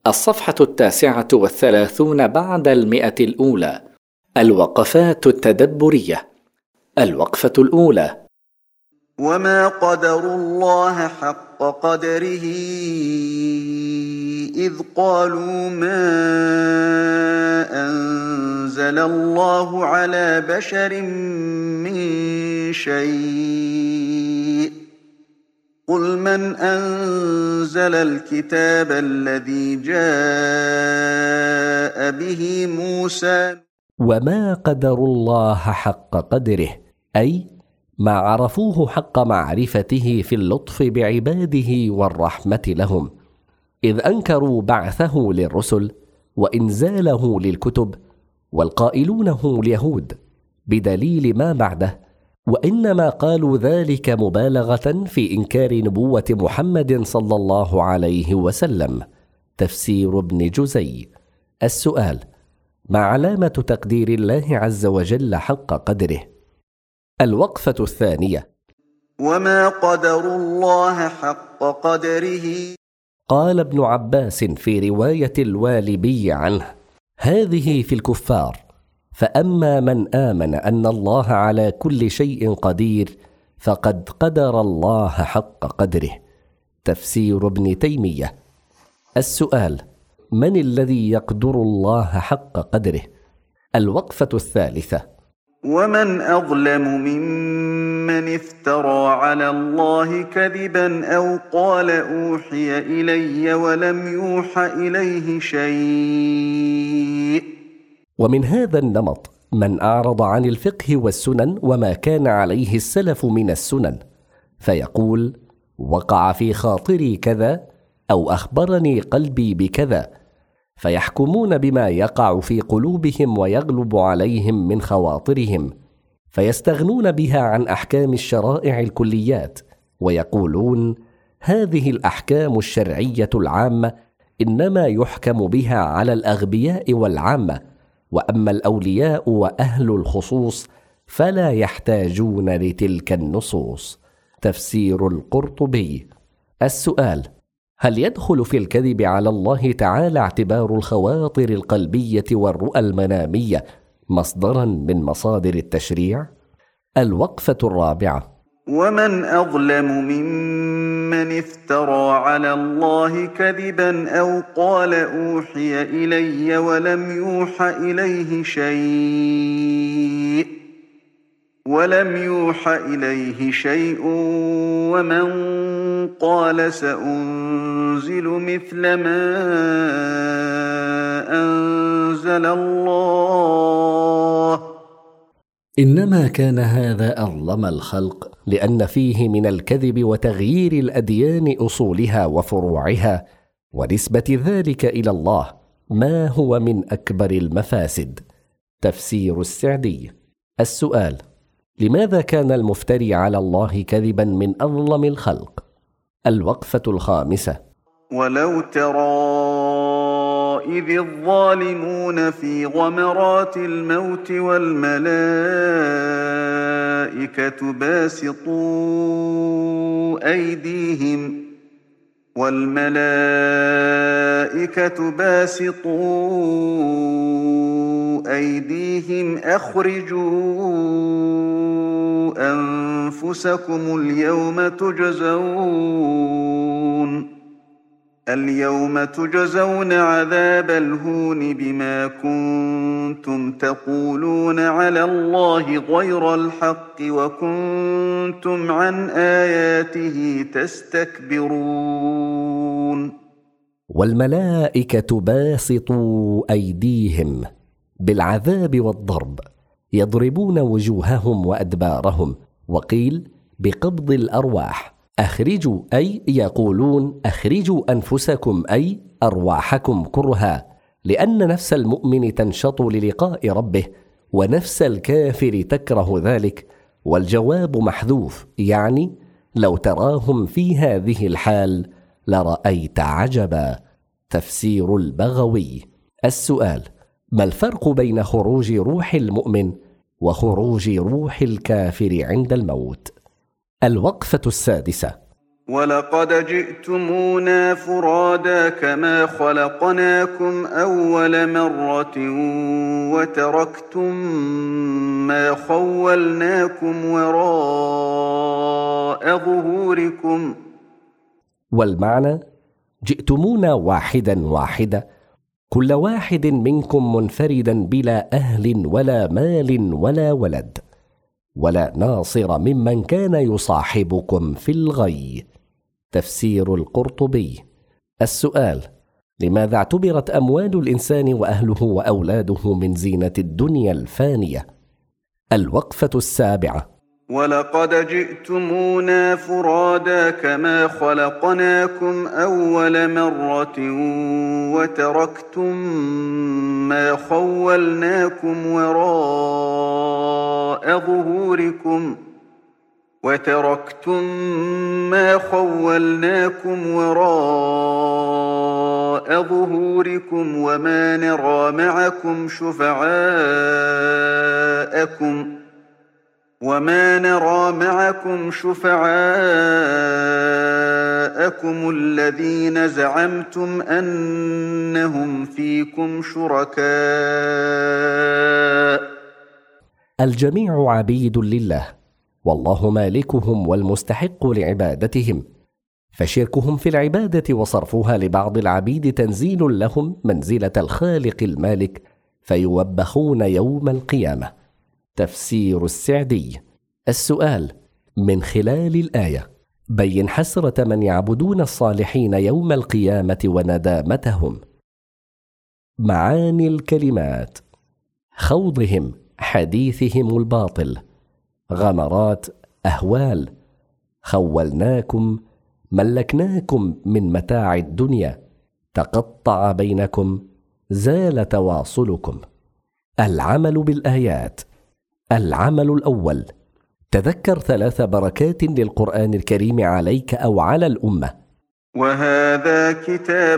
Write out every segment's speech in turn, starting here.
الصفحة 39 بعد 100. الوقفات التدبرية. الوقفة الأولى: وما قدروا الله حق قدره إذ قالوا ما أنزل الله على بشر من شيء قل من أنزل الكتاب الذي جاء به موسى. وما قدروا الله حق قدره، أي ما عرفوه حق معرفته في اللطف بعباده والرحمة لهم، إذ أنكروا بعثه للرسل وإنزاله للكتب، والقائلون هم اليهود بدليل ما بعده، وإنما قالوا ذلك مبالغة في إنكار نبوة محمد صلى الله عليه وسلم. تفسير ابن جزي. السؤال: ما علامة تقدير الله عز وجل حق قدره؟ الوقفة الثانية: وما قدروا الله حق قدره. قال ابن عباس في رواية الوالبي عنه: هذه في الكفار، فأما من آمن أن الله على كل شيء قدير فقد قدر الله حق قدره. تفسير ابن تيمية. السؤال: من الذي يقدر الله حق قدره؟ الوقفة الثالثة: ومن أظلم ممن افترى على الله كذبا أو قال أوحي إلي ولم يوح إليه شيء. ومن هذا النمط من أعرض عن الفقه والسنن وما كان عليه السلف من السنن، فيقول: وقع في خاطري كذا، أو أخبرني قلبي بكذا، فيحكمون بما يقع في قلوبهم ويغلب عليهم من خواطرهم، فيستغنون بها عن أحكام الشرائع الكليات، ويقولون: هذه الأحكام الشرعية العامة إنما يحكم بها على الأغبياء والعامة، وأما الأولياء وأهل الخصوص فلا يحتاجون لتلك النصوص. تفسير القرطبي. السؤال: هل يدخل في الكذب على الله تعالى اعتبار الخواطر القلبية والرؤى المنامية مصدرا من مصادر التشريع؟ الوقفة الرابعة: ومن أظلم ممن افترى على الله كذبا أو قال أوحي إلي ولم يوح إليه شيء ومن قال سأنزل مثل ما أنزل الله. إنما كان هذا أظلم الخلق لأن فيه من الكذب وتغيير الأديان أصولها وفروعها ونسبة ذلك إلى الله ما هو من أكبر المفاسد. تفسير السعدي. السؤال: لماذا كان المفتري على الله كذبا من أظلم الخلق؟ الوقفة الخامسة: ولو ترى إذ الظالمون في غمرات الموت والملائكة باسطوا أيديهم أخرجوا أنفسكم اليوم تجزون عذاب الهون بما كنتم تقولون على الله غير الحق وكنتم عن آياته تستكبرون. والملائكة باسطوا أيديهم بالعذاب والضرب، يضربون وجوههم وأدبارهم، وقيل بقبض الأرواح. أخرجوا أي يقولون أخرجوا أنفسكم أي أرواحكم كرها، لأن نفس المؤمن تنشط للقاء ربه ونفس الكافر تكره ذلك، والجواب محذوف، يعني لو تراهم في هذه الحال لرأيت عجبا. تفسير البغوي. السؤال: ما الفرق بين خروج روح المؤمن وخروج روح الكافر عند الموت؟ الوقفة السادسة: ولقد جئتمونا فرادا كما خلقناكم أول مرة وتركتم ما خولناكم وراء ظهوركم. والمعنى: جئتمونا واحدا واحدا، كل واحد منكم منفردا بلا أهل ولا مال ولا ولد، ولا ناصر ممن كان يصاحبكم في الغي. تفسير القرطبي. السؤال: لماذا اعتبرت أموال الإنسان وأهله وأولاده من زينة الدنيا الفانية؟ الوقفة السابعة. ولقد جئتمونا فرادا كما خلقناكم أول مرة وتركتم ما خولناكم وراء ظهوركم وما نرى معكم شفعاءكم الذين زعمتم أنهم فيكم شركاء. الجميع عبيد لله، والله مالكهم والمستحق لعبادتهم، فشركهم في العبادة وصرفها لبعض العبيد تنزيل لهم منزلة الخالق المالك، فيوبخون يوم القيامة. تفسير السعدي. السؤال: من خلال الآية بين حسرة من يعبدون الصالحين يوم القيامة وندامتهم. معاني الكلمات: خوضهم، حديثهم الباطل، غمرات، أهوال، خولناكم، ملكناكم من متاع الدنيا، تقطع بينكم، زال تواصلكم. العمل بالآيات. العمل الأول: تذكر 3 بركات للقرآن الكريم عليك أو على الأمة. وهذا كتاب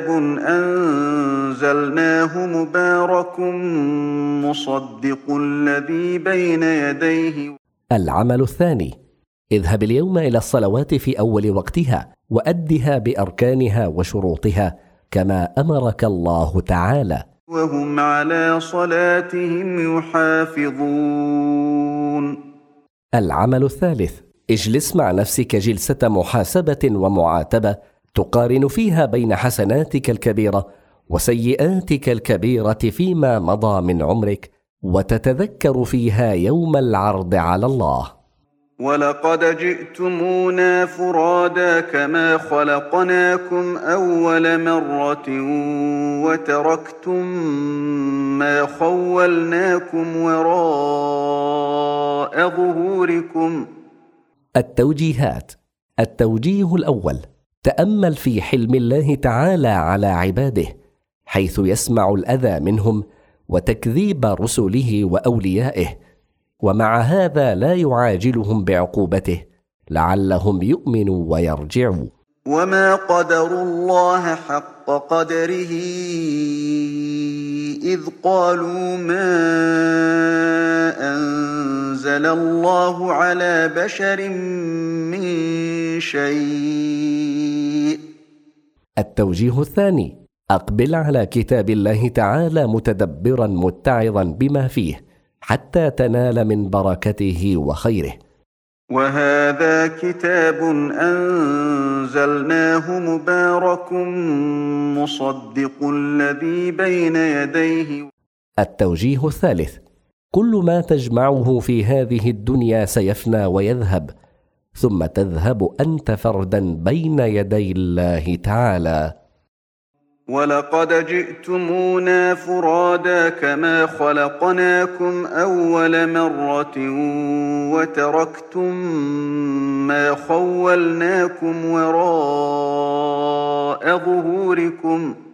أنزلناه مبارك مصدق الذي بين يديه. العمل الثاني: اذهب اليوم إلى الصلوات في أول وقتها، وأدها بأركانها وشروطها كما أمرك الله تعالى، وهم على صلاتهم يحافظون. العمل الثالث: اجلس مع نفسك جلسة محاسبة ومعاتبة، تقارن فيها بين حسناتك الكبيرة وسيئاتك الكبيرة فيما مضى من عمرك، وتتذكر فيها يوم العرض على الله. ولقد جئتمونا فرادا كما خلقناكم أول مرة وتركتم ما خولناكم وراء ظهوركم. التوجيهات. التوجيه الأول: تأمل في حلم الله تعالى على عباده، حيث يسمع الأذى منهم وتكذيب رسله وأوليائه، ومع هذا لا يعاجلهم بعقوبته لعلهم يؤمنوا ويرجعوا. وما قدروا الله حق قدره إذ قالوا ما أنزل الله على بشر من شيء. التوجيه الثاني: أقبل على كتاب الله تعالى متدبرا متعظا بما فيه حتى تنال من بركته وخيره. وهذا كتاب أنزلناه مبارك مصدق الذي بين يديه. التوجيه الثالث: كل ما تجمعه في هذه الدنيا سيفنى ويذهب، ثم تذهب أنت فردا بين يدي الله تعالى. ولقد جئتمونا فرادا كما خلقناكم أول مرة وتركتم ما خولناكم وراء ظهوركم.